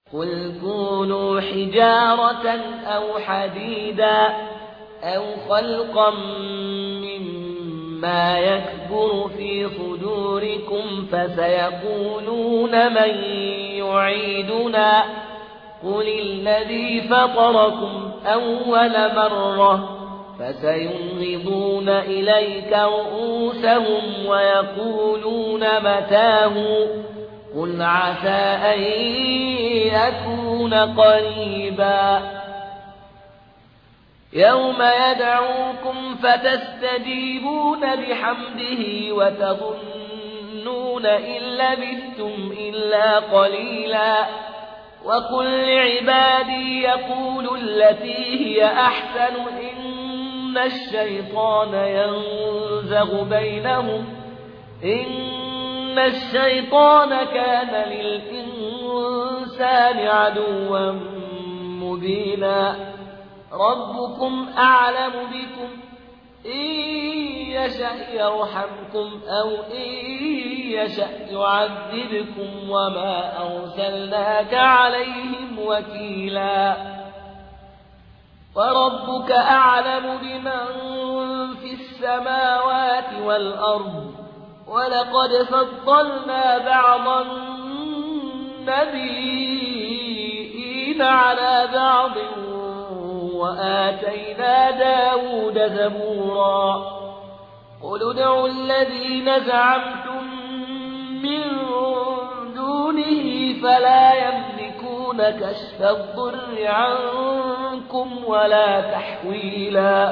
قل كونوا حجارة أو حديدا أو خلقا مما يكبر في صدوركم فسيقولون من يعيدنا قل الذي فطركم أول مرة فسينغضون إليك رؤوسهم ويقولون متاه قل عسى أن يكون قريبا يوم يدعوكم فتستجيبون بحمده وتظنون إن لبثتم إلا قليلا وقل لعبادي يقولوا التي هي أحسن إن الشيطان ينزغ بينهم إن الشيطان كان للإنسان عدوا مبينا ربكم أعلم بكم إن يشأ يرحمكم أو إن يشأ يعذبكم وما أرسلناك عليهم وكيلا وربك أعلم بمن في السماوات والأرض ولقد فضلنا بعض النبيين على بعض وآتينا داود زبورا قل ادعوا الذين زعمتم من دونه فلا يملكون كشف الضر عنكم ولا تحويلا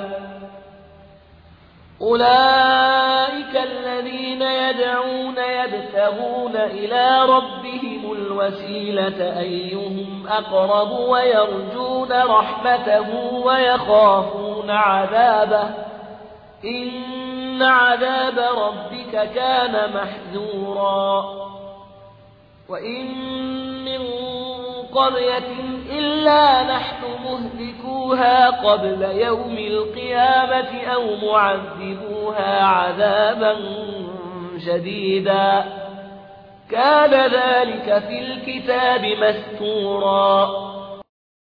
أولئك الذين يدعون يبتغون إلى ربهم الوسيلة أيهم أقرب ويرجون رحمته ويخافون عذابه إن عذاب ربك كان محذورا وإن من قرية إلا نحن مهلكوها قبل يوم القيامة أو معذبوها عذابا شديدا كان ذلك في الكتاب مستورا